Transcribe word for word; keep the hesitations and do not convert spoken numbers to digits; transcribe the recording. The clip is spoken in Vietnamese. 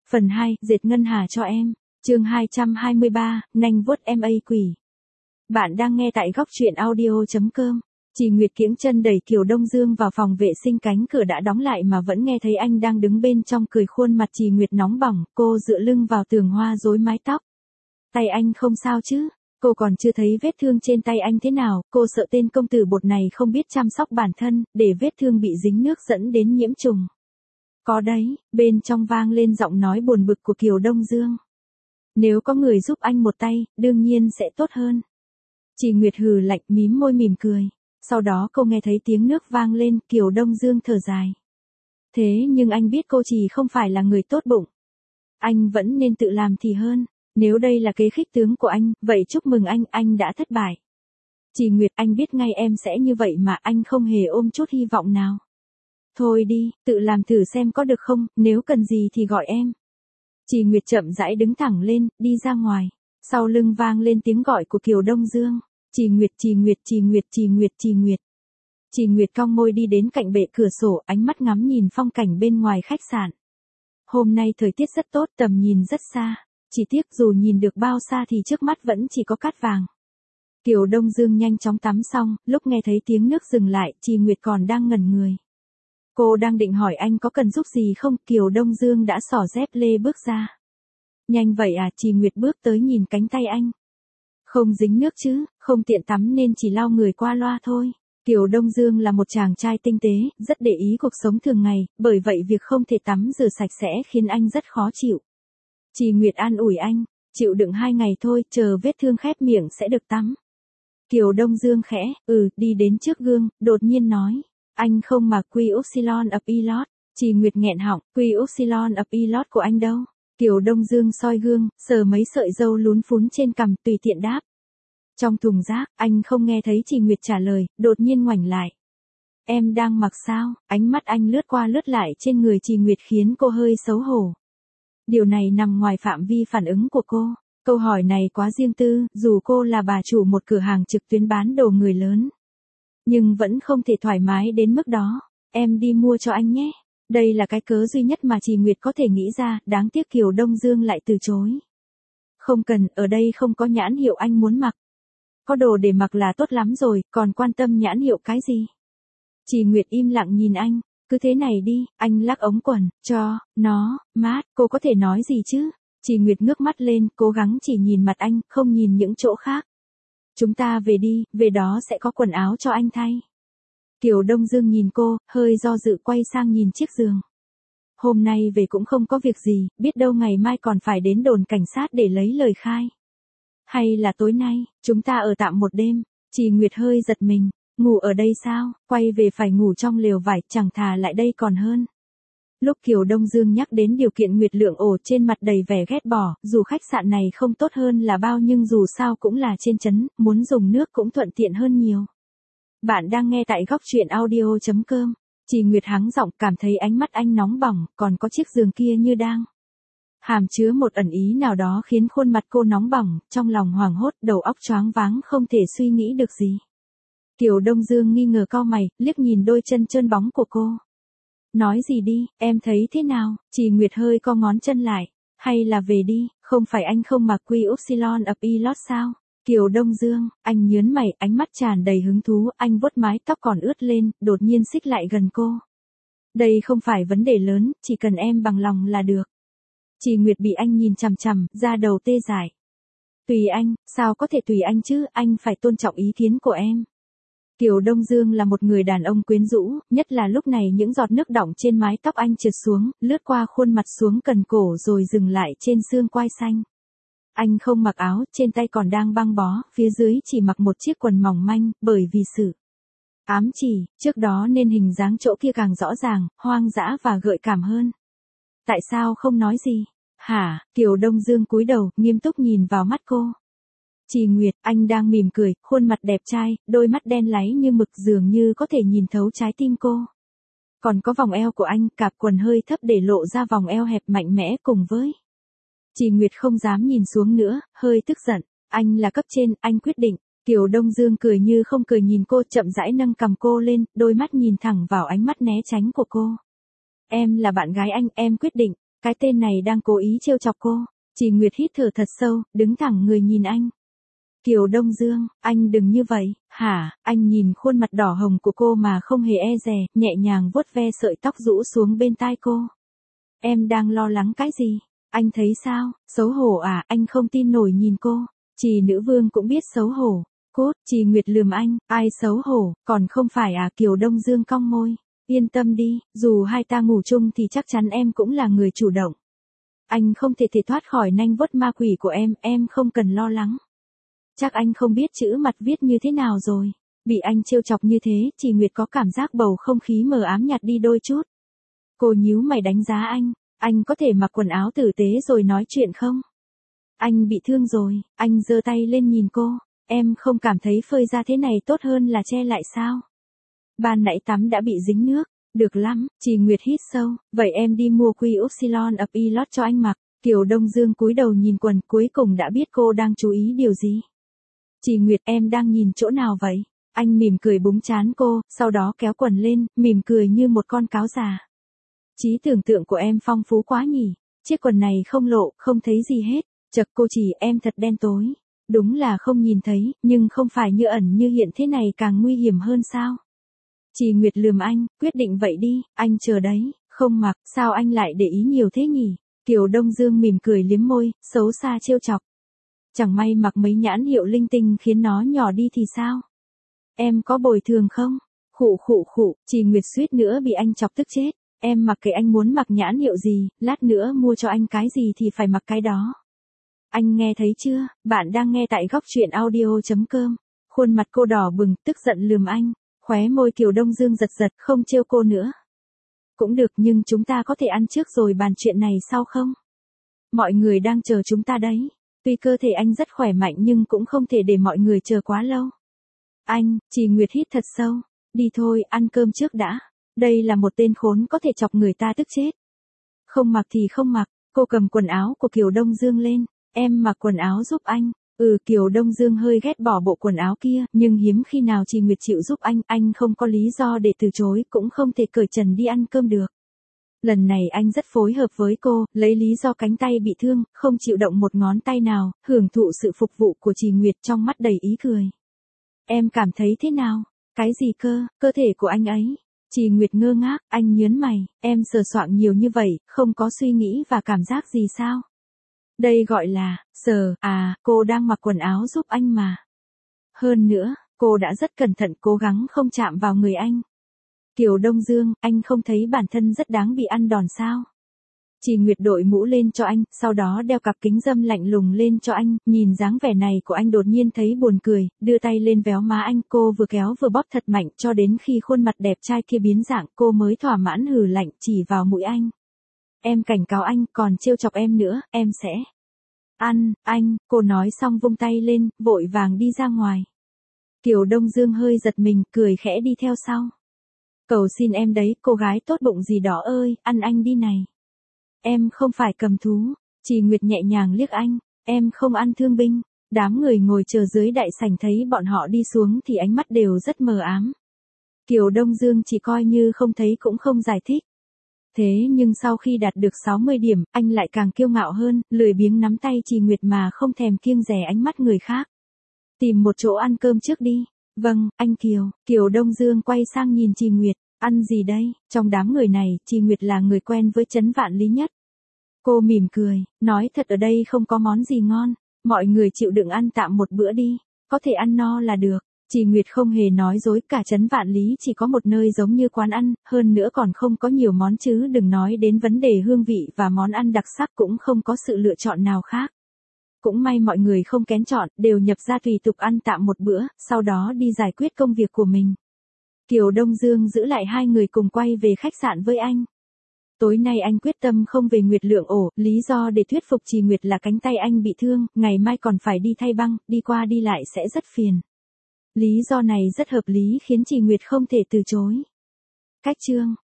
Phần hai, dệt ngân hà cho em. Chương hai trăm hai mươi ba, nanh vuốt em a quỷ. Bạn đang nghe tại góc truyện audio chấm com. Chị Nguyệt kiễng chân đẩy Kiều Đông Dương vào phòng vệ sinh, cánh cửa đã đóng lại mà vẫn nghe thấy anh đang đứng bên trong cười. Khuôn mặt chị Nguyệt nóng bỏng, cô dựa lưng vào tường hoa rối mái tóc. Tay anh không sao chứ? Cô còn chưa thấy vết thương trên tay anh thế nào, cô sợ tên công tử bột này không biết chăm sóc bản thân, để vết thương bị dính nước dẫn đến nhiễm trùng. Có đấy, bên trong vang lên giọng nói buồn bực của Kiều Đông Dương. Nếu có người giúp anh một tay, đương nhiên sẽ tốt hơn. Chị Nguyệt hừ lạnh, mím môi mỉm cười. Sau đó cô nghe thấy tiếng nước vang lên, Kiều Đông Dương thở dài. Thế nhưng anh biết cô chỉ không phải là người tốt bụng. Anh vẫn nên tự làm thì hơn. Nếu đây là kế khích tướng của anh, vậy chúc mừng anh, anh đã thất bại. Chị Nguyệt, anh biết ngay em sẽ như vậy mà, anh không hề ôm chút hy vọng nào. Thôi đi, tự làm thử xem có được không, nếu cần gì thì gọi em. Chị Nguyệt chậm rãi đứng thẳng lên, đi ra ngoài. Sau lưng vang lên tiếng gọi của Kiều Đông Dương. Chị Nguyệt, chị Nguyệt, chị Nguyệt, chị Nguyệt, chị Nguyệt. Chị Nguyệt cong môi đi đến cạnh bệ cửa sổ, ánh mắt ngắm nhìn phong cảnh bên ngoài khách sạn. Hôm nay thời tiết rất tốt, tầm nhìn rất xa. Chỉ tiếc dù nhìn được bao xa thì trước mắt vẫn chỉ có cát vàng. Kiều Đông Dương nhanh chóng tắm xong, lúc nghe thấy tiếng nước dừng lại, chị Nguyệt còn đang ngẩn người. Cô đang định hỏi anh có cần giúp gì không, Kiều Đông Dương đã xỏ dép lê bước ra. Nhanh vậy à, chị Nguyệt bước tới nhìn cánh tay anh. Không dính nước chứ, không tiện tắm nên chỉ lau người qua loa thôi. Kiều Đông Dương là một chàng trai tinh tế, rất để ý cuộc sống thường ngày, bởi vậy việc không thể tắm rửa sạch sẽ khiến anh rất khó chịu. Chị Nguyệt an ủi anh, chịu đựng hai ngày thôi, chờ vết thương khép miệng sẽ được tắm. Kiều Đông Dương khẽ, ừ, đi đến trước gương, đột nhiên nói, anh không mặc quy upsilon of Elot. Chị Nguyệt nghẹn họng, quy upsilon of Elot của anh đâu? Kiều Đông Dương soi gương, sờ mấy sợi râu lún phún trên cằm, tùy tiện đáp. Trong thùng rác, anh không nghe thấy chị Nguyệt trả lời, đột nhiên ngoảnh lại. Em đang mặc sao? Ánh mắt anh lướt qua lướt lại trên người chị Nguyệt khiến cô hơi xấu hổ. Điều này nằm ngoài phạm vi phản ứng của cô. Câu hỏi này quá riêng tư, dù cô là bà chủ một cửa hàng trực tuyến bán đồ người lớn. Nhưng vẫn không thể thoải mái đến mức đó. Em đi mua cho anh nhé. Đây là cái cớ duy nhất mà chị Nguyệt có thể nghĩ ra, đáng tiếc Kiều Đông Dương lại từ chối. Không cần, ở đây không có nhãn hiệu anh muốn mặc. Có đồ để mặc là tốt lắm rồi, còn quan tâm nhãn hiệu cái gì? Chị Nguyệt im lặng nhìn anh. Cứ thế này đi, anh lắc ống quần, cho, nó, mát, cô có thể nói gì chứ? Chị Nguyệt ngước mắt lên, cố gắng chỉ nhìn mặt anh, không nhìn những chỗ khác. Chúng ta về đi, về đó sẽ có quần áo cho anh thay. Kiều Đông Dương nhìn cô, hơi do dự quay sang nhìn chiếc giường. Hôm nay về cũng không có việc gì, biết đâu ngày mai còn phải đến đồn cảnh sát để lấy lời khai. Hay là tối nay, chúng ta ở tạm một đêm? Chị Nguyệt hơi giật mình. Ngủ ở đây sao, quay về phải ngủ trong lều vải, chẳng thà lại đây còn hơn. Lúc Kiều Đông Dương nhắc đến điều kiện Nguyệt Lượng ổ trên mặt đầy vẻ ghét bỏ, dù khách sạn này không tốt hơn là bao nhưng dù sao cũng là trên trấn, muốn dùng nước cũng thuận tiện hơn nhiều. Bạn đang nghe tại góc truyện audio chấm com. Chị Nguyệt hắng giọng, cảm thấy ánh mắt anh nóng bỏng, còn có chiếc giường kia như đang hàm chứa một ẩn ý nào đó khiến khuôn mặt cô nóng bỏng, trong lòng hoảng hốt, đầu óc choáng váng không thể suy nghĩ được gì. Kiều Đông Dương nghi ngờ cau mày, liếc nhìn đôi chân trơn bóng của cô. Nói gì đi, em thấy thế nào? Chị Nguyệt hơi co ngón chân lại. Hay là về đi, không phải anh không mặc quy upsilon of Elot sao? Kiều Đông Dương, anh nhớn mày, ánh mắt tràn đầy hứng thú, anh vuốt mái tóc còn ướt lên, đột nhiên xích lại gần cô. Đây không phải vấn đề lớn, chỉ cần em bằng lòng là được. Chị Nguyệt bị anh nhìn chằm chằm, da đầu tê dại. Tùy anh, sao có thể tùy anh chứ, anh phải tôn trọng ý kiến của em. Kiều Đông Dương là một người đàn ông quyến rũ, nhất là lúc này những giọt nước đọng trên mái tóc anh trượt xuống, lướt qua khuôn mặt xuống cần cổ rồi dừng lại trên xương quai xanh. Anh không mặc áo, trên tay còn đang băng bó, phía dưới chỉ mặc một chiếc quần mỏng manh, bởi vì sự ám chỉ, trước đó nên hình dáng chỗ kia càng rõ ràng, hoang dã và gợi cảm hơn. Tại sao không nói gì? Hả? Kiều Đông Dương cúi đầu, nghiêm túc nhìn vào mắt cô. Chị Nguyệt, anh đang mỉm cười, khuôn mặt đẹp trai, đôi mắt đen láy như mực dường như có thể nhìn thấu trái tim cô. Còn có vòng eo của anh, cạp quần hơi thấp để lộ ra vòng eo hẹp mạnh mẽ cùng với. Chị Nguyệt không dám nhìn xuống nữa, hơi tức giận. Anh là cấp trên, anh quyết định. Kiều Đông Dương cười như không cười nhìn cô, chậm rãi nâng cằm cô lên, đôi mắt nhìn thẳng vào ánh mắt né tránh của cô. Em là bạn gái anh, em quyết định. Cái tên này đang cố ý trêu chọc cô. Chị Nguyệt hít thở thật sâu, đứng thẳng người nhìn anh. Kiều Đông Dương, anh đừng như vậy, hả? Anh nhìn khuôn mặt đỏ hồng của cô mà không hề e dè, nhẹ nhàng vuốt ve sợi tóc rũ xuống bên tai cô. Em đang lo lắng cái gì? Anh thấy sao? Xấu hổ à? Anh không tin nổi nhìn cô. Chị nữ vương cũng biết xấu hổ. Cốt, chị Nguyệt lườm anh, ai xấu hổ, còn không phải à? Kiều Đông Dương cong môi. Yên tâm đi, dù hai ta ngủ chung thì chắc chắn em cũng là người chủ động. Anh không thể thể thoát khỏi nanh vuốt ma quỷ của em, em không cần lo lắng. Chắc anh không biết chữ mặt viết như thế nào rồi. Bị anh trêu chọc như thế, chị Nguyệt có cảm giác bầu không khí mờ ám nhạt đi đôi chút. Cô nhíu mày đánh giá anh, anh có thể mặc quần áo tử tế rồi nói chuyện không? Anh bị thương rồi, anh giơ tay lên nhìn cô, em không cảm thấy phơi ra thế này tốt hơn là che lại sao? Ban nãy tắm đã bị dính nước, được lắm, chị Nguyệt hít sâu, vậy em đi mua quy upsilon ập y lót cho anh mặc. Kiều Đông Dương cúi đầu nhìn quần, cuối cùng đã biết cô đang chú ý điều gì. Chị Nguyệt, em đang nhìn chỗ nào vậy? Anh mỉm cười búng trán cô, sau đó kéo quần lên, mỉm cười như một con cáo già. Trí tưởng tượng của em phong phú quá nhỉ, chiếc quần này không lộ, không thấy gì hết. Chật, cô chỉ, em thật đen tối. Đúng là không nhìn thấy, nhưng không phải như ẩn như hiện thế này càng nguy hiểm hơn sao? Chị Nguyệt lườm anh, quyết định vậy đi, anh chờ đấy, không mặc, sao anh lại để ý nhiều thế nhỉ? Kiều Đông Dương mỉm cười liếm môi, xấu xa trêu chọc. Chẳng may mặc mấy nhãn hiệu linh tinh khiến nó nhỏ đi thì sao? Em có bồi thường không? Khụ khụ khụ, chị Nguyệt suýt nữa bị anh chọc tức chết. Em mặc kệ anh muốn mặc nhãn hiệu gì, lát nữa mua cho anh cái gì thì phải mặc cái đó. Anh nghe thấy chưa? Bạn đang nghe tại góc truyện audio chấm com. Khuôn mặt cô đỏ bừng, tức giận lườm anh. Khóe môi Kiều Đông Dương giật giật, không trêu cô nữa. Cũng được, nhưng chúng ta có thể ăn trước rồi bàn chuyện này sau không? Mọi người đang chờ chúng ta đấy. Tuy cơ thể anh rất khỏe mạnh nhưng cũng không thể để mọi người chờ quá lâu. Anh, chị Nguyệt hít thật sâu. Đi thôi, ăn cơm trước đã. Đây là một tên khốn có thể chọc người ta tức chết. Không mặc thì không mặc, cô cầm quần áo của Kiều Đông Dương lên. Em mặc quần áo giúp anh. Ừ, Kiều Đông Dương hơi ghét bỏ bộ quần áo kia, nhưng hiếm khi nào chị Nguyệt chịu giúp anh, anh không có lý do để từ chối, cũng không thể cởi trần đi ăn cơm được. Lần này anh rất phối hợp với cô, lấy lý do cánh tay bị thương, không chịu động một ngón tay nào, hưởng thụ sự phục vụ của chị Nguyệt trong mắt đầy ý cười. Em cảm thấy thế nào? Cái gì cơ, cơ thể của anh ấy? Chị Nguyệt ngơ ngác, anh nhớn mày, em sờ soạng nhiều như vậy, không có suy nghĩ và cảm giác gì sao? Đây gọi là, sờ, à, cô đang mặc quần áo giúp anh mà. Hơn nữa, cô đã rất cẩn thận cố gắng không chạm vào người anh. Kiều Đông Dương, anh không thấy bản thân rất đáng bị ăn đòn sao? Chị Nguyệt đội mũ lên cho anh, sau đó đeo cặp kính râm lạnh lùng lên cho anh, nhìn dáng vẻ này của anh đột nhiên thấy buồn cười, đưa tay lên véo má anh, cô vừa kéo vừa bóp thật mạnh cho đến khi khuôn mặt đẹp trai kia biến dạng, cô mới thỏa mãn hừ lạnh chỉ vào mũi anh. Em cảnh cáo anh, còn trêu chọc em nữa, em sẽ ăn, anh, cô nói xong vung tay lên, vội vàng đi ra ngoài. Kiều Đông Dương hơi giật mình, cười khẽ đi theo sau. Cầu xin em đấy, cô gái tốt bụng gì đó ơi, ăn anh đi này. Em không phải cầm thú. Chị Nguyệt nhẹ nhàng liếc anh, em không ăn thương binh. Đám người ngồi chờ dưới đại sảnh thấy bọn họ đi xuống thì ánh mắt đều rất mờ ám. Kiều Đông Dương chỉ coi như không thấy cũng không giải thích. Thế nhưng sau khi đạt được sáu mươi điểm, anh lại càng kiêu ngạo hơn, lười biếng nắm tay chị Nguyệt mà không thèm kiêng dè ánh mắt người khác. Tìm một chỗ ăn cơm trước đi. Vâng, anh Kiều. Kiều Đông Dương quay sang nhìn chị Nguyệt. Ăn gì đây? Trong đám người này, chị Nguyệt là người quen với Trấn Vạn Lý nhất. Cô mỉm cười, nói thật ở đây không có món gì ngon. Mọi người chịu đựng ăn tạm một bữa đi. Có thể ăn no là được. Chị Nguyệt không hề nói dối, cả Trấn Vạn Lý chỉ có một nơi giống như quán ăn, hơn nữa còn không có nhiều món chứ đừng nói đến vấn đề hương vị và món ăn đặc sắc, cũng không có sự lựa chọn nào khác. Cũng may mọi người không kén chọn, đều nhập ra tùy tục ăn tạm một bữa, sau đó đi giải quyết công việc của mình. Kiều Đông Dương giữ lại hai người cùng quay về khách sạn với anh. Tối nay anh quyết tâm không về Nguyệt Lượng Ổ, lý do để thuyết phục chị Nguyệt là cánh tay anh bị thương, ngày mai còn phải đi thay băng, đi qua đi lại sẽ rất phiền. Lý do này rất hợp lý khiến chị Nguyệt không thể từ chối. Cách chương